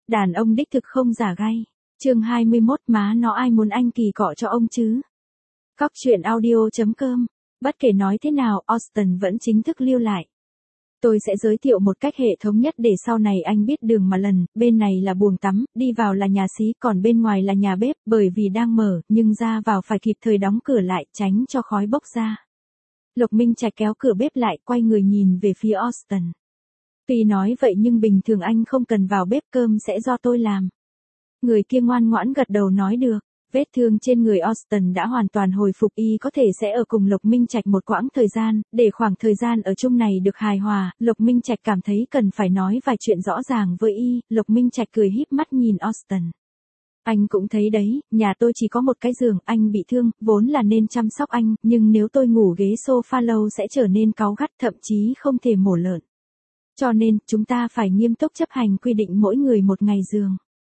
Đàn ông đích thực không giả gay. Chương 21, má nó ai muốn anh kỳ cọ cho ông chứ? Cóc truyện audio.com. Bất kể nói thế nào, Austin vẫn chính thức lưu lại. Tôi sẽ giới thiệu một cách hệ thống nhất để sau này anh biết đường mà lần, bên này là buồng tắm, đi vào là nhà xí, còn bên ngoài là nhà bếp, bởi vì đang mở, nhưng ra vào phải kịp thời đóng cửa lại, tránh cho khói bốc ra. Lục Minh Trạch kéo cửa bếp lại, quay người nhìn về phía Austin. Tuy nói vậy nhưng bình thường anh không cần vào bếp, cơm sẽ do tôi làm. Người kia ngoan ngoãn gật đầu nói được. Vết thương trên người Austin đã hoàn toàn hồi phục, y có thể sẽ ở cùng Lục Minh Trạch một quãng thời gian, để khoảng thời gian ở chung này được hài hòa, Lục Minh Trạch cảm thấy cần phải nói vài chuyện rõ ràng với y, Lục Minh Trạch cười híp mắt nhìn Austin. Anh cũng thấy đấy, nhà tôi chỉ có một cái giường, anh bị thương, vốn là nên chăm sóc anh, nhưng nếu tôi ngủ ghế sofa lâu sẽ trở nên cáu gắt, thậm chí không thể mổ lợn. Cho nên, chúng ta phải nghiêm túc chấp hành quy định mỗi người một ngày giường.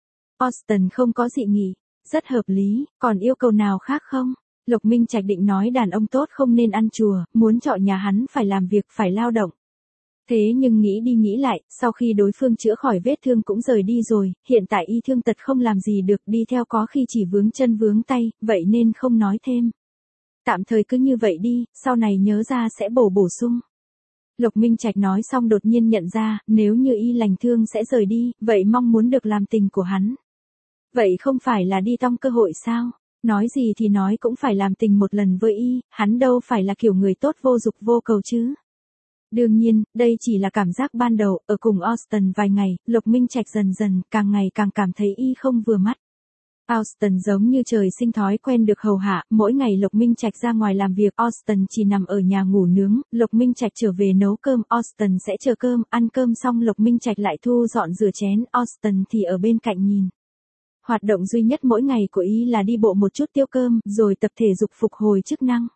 Austin không có dị nghị. Rất hợp lý, còn yêu cầu nào khác không? Lục Minh Trạch định nói đàn ông tốt không nên ăn chùa, muốn chọn nhà hắn phải làm việc, phải lao động. Thế nhưng nghĩ đi nghĩ lại, sau khi đối phương chữa khỏi vết thương cũng rời đi rồi, hiện tại y thương tật không làm gì được, đi theo có khi chỉ vướng chân vướng tay, vậy nên không nói thêm. Tạm thời cứ như vậy đi, sau này nhớ ra sẽ bổ sung. Lục Minh Trạch nói xong đột nhiên nhận ra, nếu như y lành thương sẽ rời đi, vậy mong muốn được làm tình của hắn. Vậy không phải là đi tong cơ hội sao? Nói gì thì nói cũng phải làm tình một lần với y, hắn đâu phải là kiểu người tốt vô dục vô cầu chứ. Đương nhiên, đây chỉ là cảm giác ban đầu, ở cùng Austin vài ngày, Lục Minh Trạch dần dần, càng ngày càng cảm thấy y không vừa mắt. Austin giống như trời sinh thói quen được hầu hạ, mỗi ngày Lục Minh Trạch ra ngoài làm việc, Austin chỉ nằm ở nhà ngủ nướng, Lục Minh Trạch trở về nấu cơm, Austin sẽ chờ cơm, ăn cơm xong Lục Minh Trạch lại thu dọn rửa chén, Austin thì ở bên cạnh nhìn. Hoạt động duy nhất mỗi ngày của y là đi bộ một chút tiêu cơm, rồi tập thể dục phục hồi chức năng.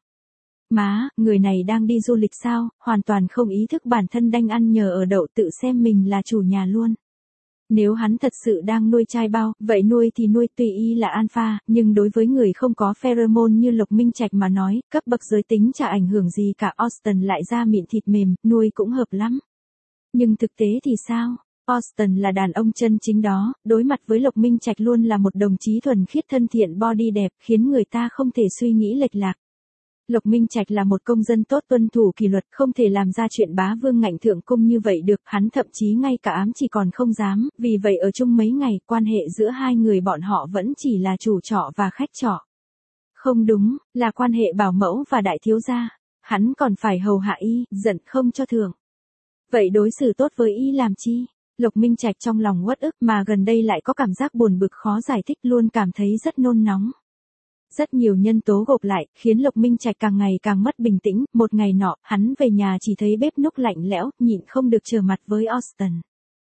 Má, người này đang đi du lịch sao, hoàn toàn không ý thức bản thân đanh ăn nhờ ở đậu, tự xem mình là chủ nhà luôn. Nếu hắn thật sự đang nuôi trai bao, vậy nuôi thì nuôi, tùy y là alpha, nhưng đối với người không có pheromone như Lục Minh Trạch mà nói, cấp bậc giới tính chả ảnh hưởng gì cả, Austin lại da mịn thịt mềm, nuôi cũng hợp lắm. Nhưng thực tế thì sao? Austin là đàn ông chân chính đó, đối mặt với Lục Minh Trạch luôn là một đồng chí thuần khiết thân thiện body đẹp, khiến người ta không thể suy nghĩ lệch lạc. Lục Minh Trạch là một công dân tốt tuân thủ kỷ luật, không thể làm ra chuyện bá vương ngạnh thượng cung như vậy được, hắn thậm chí ngay cả ám chỉ còn không dám, vì vậy ở chung mấy ngày, quan hệ giữa hai người bọn họ vẫn chỉ là chủ trọ và khách trọ. Không đúng, là quan hệ bảo mẫu và đại thiếu gia, hắn còn phải hầu hạ y, giận không cho thưởng. Vậy đối xử tốt với y làm chi? Lục Minh Trạch trong lòng uất ức mà gần đây lại có cảm giác buồn bực khó giải thích, luôn cảm thấy rất nôn nóng. Rất nhiều nhân tố gộp lại, khiến Lục Minh Trạch càng ngày càng mất bình tĩnh, một ngày nọ, hắn về nhà chỉ thấy bếp núc lạnh lẽo, nhịn không được trở mặt với Austin.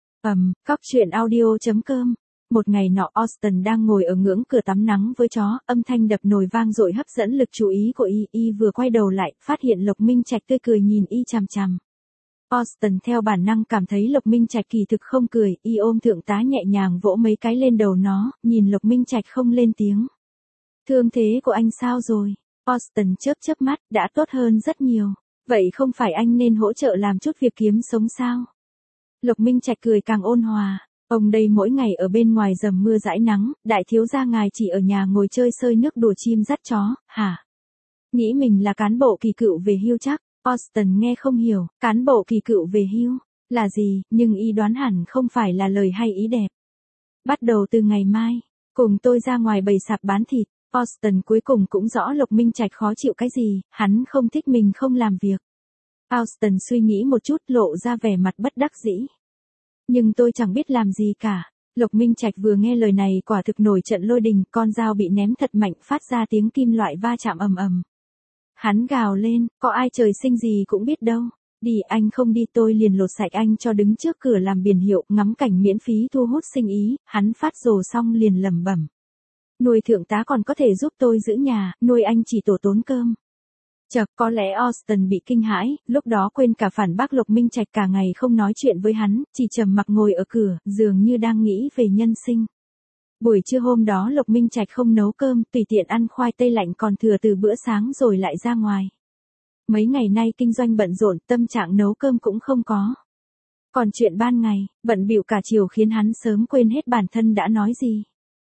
Cóc truyện audio.com. Một ngày nọ Austin đang ngồi ở ngưỡng cửa tắm nắng với chó, âm thanh đập nồi vang dội hấp dẫn lực chú ý của y vừa quay đầu lại, phát hiện Lục Minh Trạch tươi cười nhìn y chằm chằm. Austin theo bản năng cảm thấy Lục Minh Trạch kỳ thực không cười, y ôm thượng tá nhẹ nhàng vỗ mấy cái lên đầu nó, nhìn Lục Minh Trạch không lên tiếng. Thương thế của anh sao rồi? Austin chớp mắt, đã tốt hơn rất nhiều. Vậy không phải anh nên hỗ trợ làm chút việc kiếm sống sao? Lục Minh Trạch cười càng ôn hòa. Ông đây mỗi ngày ở bên ngoài dầm mưa dãi nắng, đại thiếu gia ngài chỉ ở nhà ngồi chơi sơi nước đùa chim dắt chó, hả? Nghĩ mình là cán bộ kỳ cựu về hưu chắc. Austin nghe không hiểu, cán bộ kỳ cựu về hưu là gì, nhưng y đoán hẳn không phải là lời hay ý đẹp. Bắt đầu từ ngày mai, cùng tôi ra ngoài bày sạp bán thịt. Austin cuối cùng cũng rõ Lục Minh Trạch khó chịu cái gì, hắn không thích mình không làm việc. Austin suy nghĩ một chút, lộ ra vẻ mặt bất đắc dĩ. Nhưng tôi chẳng biết làm gì cả. Lục Minh Trạch vừa nghe lời này quả thực nổi trận lôi đình, con dao bị ném thật mạnh phát ra tiếng kim loại va chạm ầm ầm. Hắn gào lên, có ai trời sinh gì cũng biết đâu. Đi, anh không đi tôi liền lột sạch anh cho, đứng trước cửa làm biển hiệu, ngắm cảnh miễn phí thu hút sinh ý, hắn phát rồ xong liền lẩm bẩm. Nuôi thượng tá còn có thể giúp tôi giữ nhà, nuôi anh chỉ tổ tốn cơm. Chật, có lẽ Austin bị kinh hãi, lúc đó quên cả phản bác Lục Minh Trạch, cả ngày không nói chuyện với hắn, chỉ trầm mặc ngồi ở cửa, dường như đang nghĩ về nhân sinh. Buổi trưa hôm đó Lục Minh Trạch không nấu cơm, tùy tiện ăn khoai tây lạnh còn thừa từ bữa sáng rồi lại ra ngoài. Mấy ngày nay kinh doanh bận rộn, tâm trạng nấu cơm cũng không có. Còn chuyện ban ngày, bận bịu cả chiều khiến hắn sớm quên hết bản thân đã nói gì.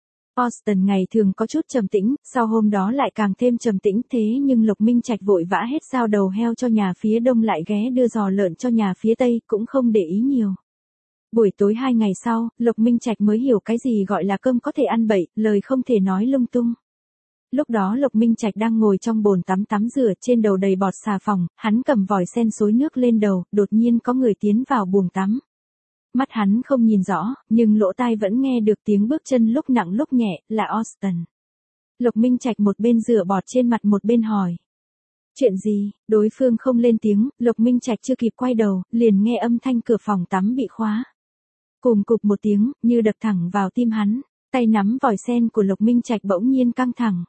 Austin ngày thường có chút trầm tĩnh, sau hôm đó lại càng thêm trầm tĩnh thế nhưng Lục Minh Trạch vội vã hết dao đầu heo cho nhà phía đông lại ghé đưa giò lợn cho nhà phía tây cũng không để ý nhiều. Buổi tối 2 ngày sau, Lục Minh Trạch mới hiểu cái gì gọi là cơm có thể ăn bậy, lời không thể nói lung tung. Lúc đó Lục Minh Trạch đang ngồi trong bồn tắm tắm rửa trên đầu đầy bọt xà phòng, hắn cầm vòi sen xối nước lên đầu, đột nhiên có người tiến vào buồng tắm. Mắt hắn không nhìn rõ, nhưng lỗ tai vẫn nghe được tiếng bước chân lúc nặng lúc nhẹ, là Austin. Lục Minh Trạch một bên rửa bọt trên mặt một bên hỏi. Chuyện gì? Đối phương không lên tiếng, Lục Minh Trạch chưa kịp quay đầu, liền nghe âm thanh cửa phòng tắm bị khóa. Cùng cục một tiếng, như đập thẳng vào tim hắn, tay nắm vòi sen của Lục Minh Trạch bỗng nhiên căng thẳng.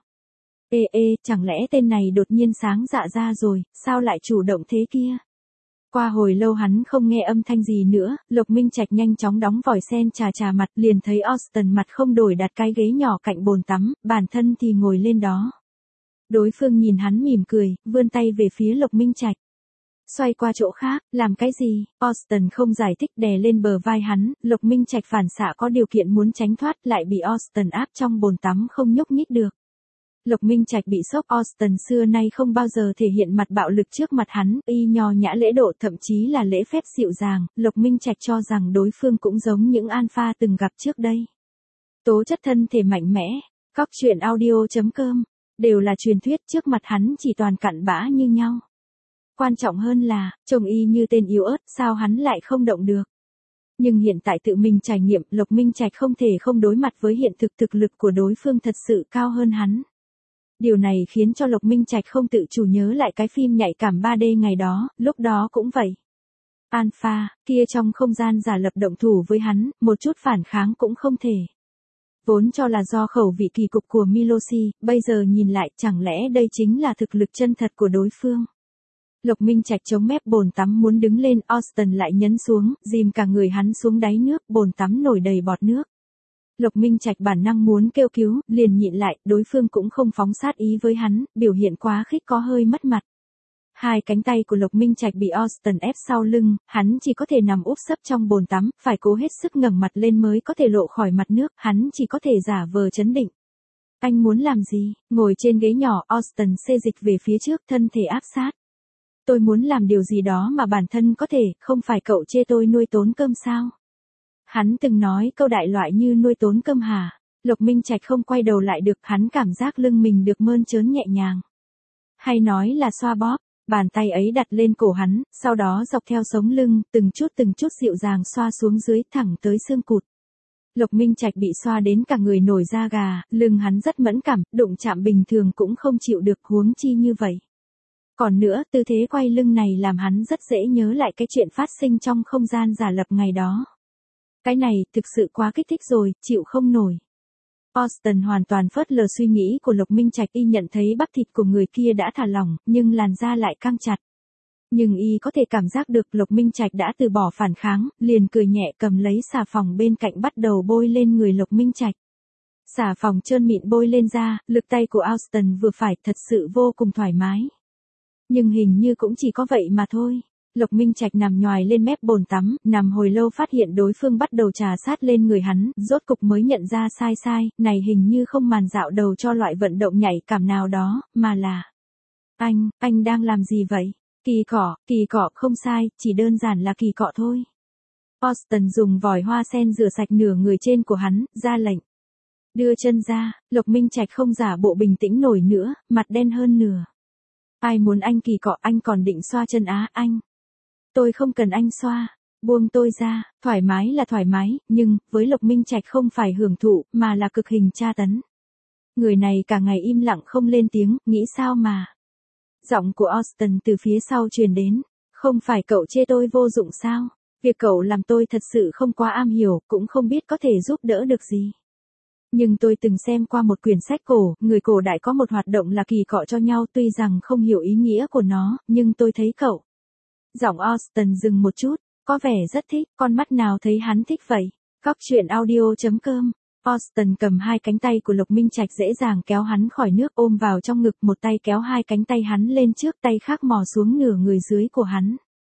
Chẳng lẽ tên này đột nhiên sáng dạ ra rồi, sao lại chủ động thế kia? Qua hồi lâu hắn không nghe âm thanh gì nữa, Lục Minh Trạch nhanh chóng đóng vòi sen chà mặt liền thấy Austin mặt không đổi đặt cái ghế nhỏ cạnh bồn tắm, bản thân thì ngồi lên đó. Đối phương nhìn hắn mỉm cười, vươn tay về phía Lục Minh Trạch. Xoay qua chỗ khác, làm cái gì? Austin không giải thích đè lên bờ vai hắn, Lục Minh Trạch phản xạ có điều kiện muốn tránh thoát lại bị Austin áp trong bồn tắm không nhúc nhích được. Lục Minh Trạch bị sốc Austin xưa nay không bao giờ thể hiện mặt bạo lực trước mặt hắn, y nho nhã lễ độ thậm chí là lễ phép dịu dàng, Lục Minh Trạch cho rằng đối phương cũng giống những alpha từng gặp trước đây. Tố chất thân thể mạnh mẽ, Cóc truyện audio.com, đều là truyền thuyết trước mặt hắn chỉ toàn cặn bã như nhau. Quan trọng hơn là, trông y như tên yếu ớt sao hắn lại không động được. Nhưng hiện tại tự mình trải nghiệm Lục Minh Trạch không thể không đối mặt với hiện thực thực lực của đối phương thật sự cao hơn hắn. Điều này khiến cho Lục Minh Trạch không tự chủ nhớ lại cái phim nhạy cảm 3D ngày đó, lúc đó cũng vậy. Alpha, kia trong không gian giả lập động thủ với hắn, một chút phản kháng cũng không thể. Vốn cho là do khẩu vị kỳ cục của Miloshi, bây giờ nhìn lại chẳng lẽ đây chính là thực lực chân thật của đối phương. Lục Minh Trạch chống mép bồn tắm muốn đứng lên, Austin lại nhấn xuống, dìm cả người hắn xuống đáy nước, bồn tắm nổi đầy bọt nước. Lục Minh Trạch bản năng muốn kêu cứu, liền nhịn lại, đối phương cũng không phóng sát ý với hắn, biểu hiện quá khích có hơi mất mặt. Hai cánh tay của Lục Minh Trạch bị Austin ép sau lưng, hắn chỉ có thể nằm úp sấp trong bồn tắm, phải cố hết sức ngẩng mặt lên mới có thể lộ khỏi mặt nước, hắn chỉ có thể giả vờ trấn định. Anh muốn làm gì? Ngồi trên ghế nhỏ, Austin xê dịch về phía trước, thân thể áp sát. Tôi muốn làm điều gì đó mà bản thân có thể, không phải cậu chê tôi nuôi tốn cơm sao? Hắn từng nói câu đại loại như nuôi tốn cơm hả? Lục Minh Trạch không quay đầu lại được, hắn cảm giác lưng mình được mơn trớn nhẹ nhàng. Hay nói là xoa bóp, bàn tay ấy đặt lên cổ hắn, sau đó dọc theo sống lưng, từng chút dịu dàng xoa xuống dưới thẳng tới xương cụt. Lục Minh Trạch bị xoa đến cả người nổi da gà, lưng hắn rất mẫn cảm, đụng chạm bình thường cũng không chịu được huống chi như vậy. Còn nữa, tư thế quay lưng này làm hắn rất dễ nhớ lại cái chuyện phát sinh trong không gian giả lập ngày đó. Cái này, thực sự quá kích thích rồi, chịu không nổi. Austin hoàn toàn phớt lờ suy nghĩ của Lục Minh Trạch, y nhận thấy bắp thịt của người kia đã thả lỏng, nhưng làn da lại căng chặt. Nhưng y có thể cảm giác được Lục Minh Trạch đã từ bỏ phản kháng, liền cười nhẹ cầm lấy xà phòng bên cạnh bắt đầu bôi lên người Lục Minh Trạch. Xà phòng trơn mịn bôi lên da, lực tay của Austin vừa phải, thật sự vô cùng thoải mái. Nhưng hình như cũng chỉ có vậy mà thôi. Lục Minh Trạch nằm nhoài lên mép bồn tắm, nằm hồi lâu phát hiện đối phương bắt đầu trà sát lên người hắn, rốt cục mới nhận ra sai, này hình như không màn dạo đầu cho loại vận động nhạy cảm nào đó, mà là... Anh đang làm gì vậy? Kỳ cọ, không sai, chỉ đơn giản là kỳ cọ thôi. Austin dùng vòi hoa sen rửa sạch nửa người trên của hắn, ra lệnh. Đưa chân ra, Lục Minh Trạch không giả bộ bình tĩnh nổi nữa, mặt đen hơn nửa. Ai muốn anh kỳ cọ, anh còn định xoa chân á, anh. Tôi không cần anh xoa, buông tôi ra, thoải mái là thoải mái, nhưng, với Lục Minh Trạch không phải hưởng thụ, mà là cực hình tra tấn. Người này cả ngày im lặng không lên tiếng, nghĩ sao mà. Giọng của Austin từ phía sau truyền đến, không phải cậu chê tôi vô dụng sao, việc cậu làm tôi thật sự không quá am hiểu, cũng không biết có thể giúp đỡ được gì. Nhưng tôi từng xem qua một quyển sách cổ, người cổ đại có một hoạt động là kỳ cọ cho nhau, tuy rằng không hiểu ý nghĩa của nó, nhưng tôi thấy cậu. Giọng Austin dừng một chút, có vẻ rất thích, con mắt nào thấy hắn thích vậy? Cóc truyện audio.com. Austin cầm hai cánh tay của Lục Minh Trạch dễ dàng kéo hắn khỏi nước, ôm vào trong ngực, một tay kéo hai cánh tay hắn lên trước, tay khác mò xuống nửa người dưới của hắn.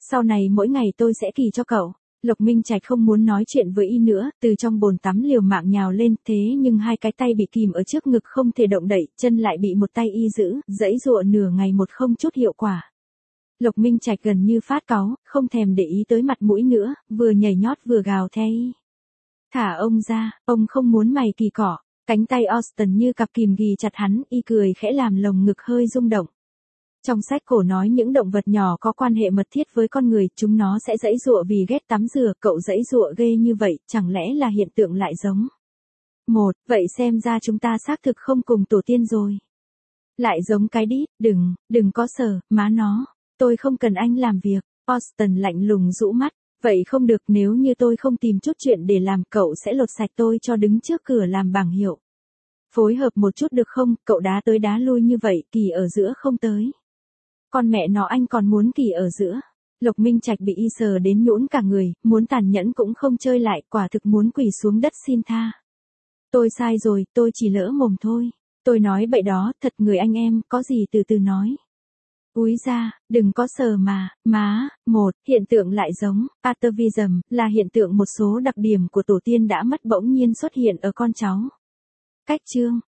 Sau này mỗi ngày tôi sẽ kỳ cho cậu. Lộc Minh Trạch không muốn nói chuyện với y nữa, từ trong bồn tắm liều mạng nhào lên, thế nhưng hai cái tay bị kìm ở trước ngực không thể động đậy, chân lại bị một tay y giữ, giãy giụa nửa ngày một không chút hiệu quả. Lộc Minh Trạch gần như phát cáu, không thèm để ý tới mặt mũi nữa, vừa nhảy nhót vừa gào thét. Thả ông ra, ông không muốn mày kỳ cọ. Cánh tay Austin như cặp kìm ghì chặt hắn, y cười khẽ làm lồng ngực hơi rung động. Trong sách cổ nói những động vật nhỏ có quan hệ mật thiết với con người, chúng nó sẽ giãy giụa vì ghét tắm rửa, cậu giãy giụa ghê như vậy, chẳng lẽ là hiện tượng lại giống? Vậy xem ra chúng ta xác thực không cùng tổ tiên rồi. Lại giống cái đít, đừng có sờ, má nó, tôi không cần anh làm việc. Austin lạnh lùng rũ mắt, vậy không được, nếu như tôi không tìm chút chuyện để làm cậu sẽ lột sạch tôi cho đứng trước cửa làm bảng hiệu. Phối hợp một chút được không, cậu đá tới đá lui như vậy, kỳ ở giữa không tới. Con mẹ nó anh còn muốn kỳ ở giữa. Lộc Minh Trạch bị y sờ đến nhũn cả người, muốn tàn nhẫn cũng không chơi lại, quả thực muốn quỳ xuống đất xin tha. Tôi sai rồi, tôi chỉ lỡ mồm thôi. Tôi nói bậy đó, thật người anh em, có gì từ từ nói. Úi ra, đừng có sờ mà, má. Hiện tượng lại giống, atavism, là hiện tượng một số đặc điểm của tổ tiên đã mất bỗng nhiên xuất hiện ở con cháu. Cách chương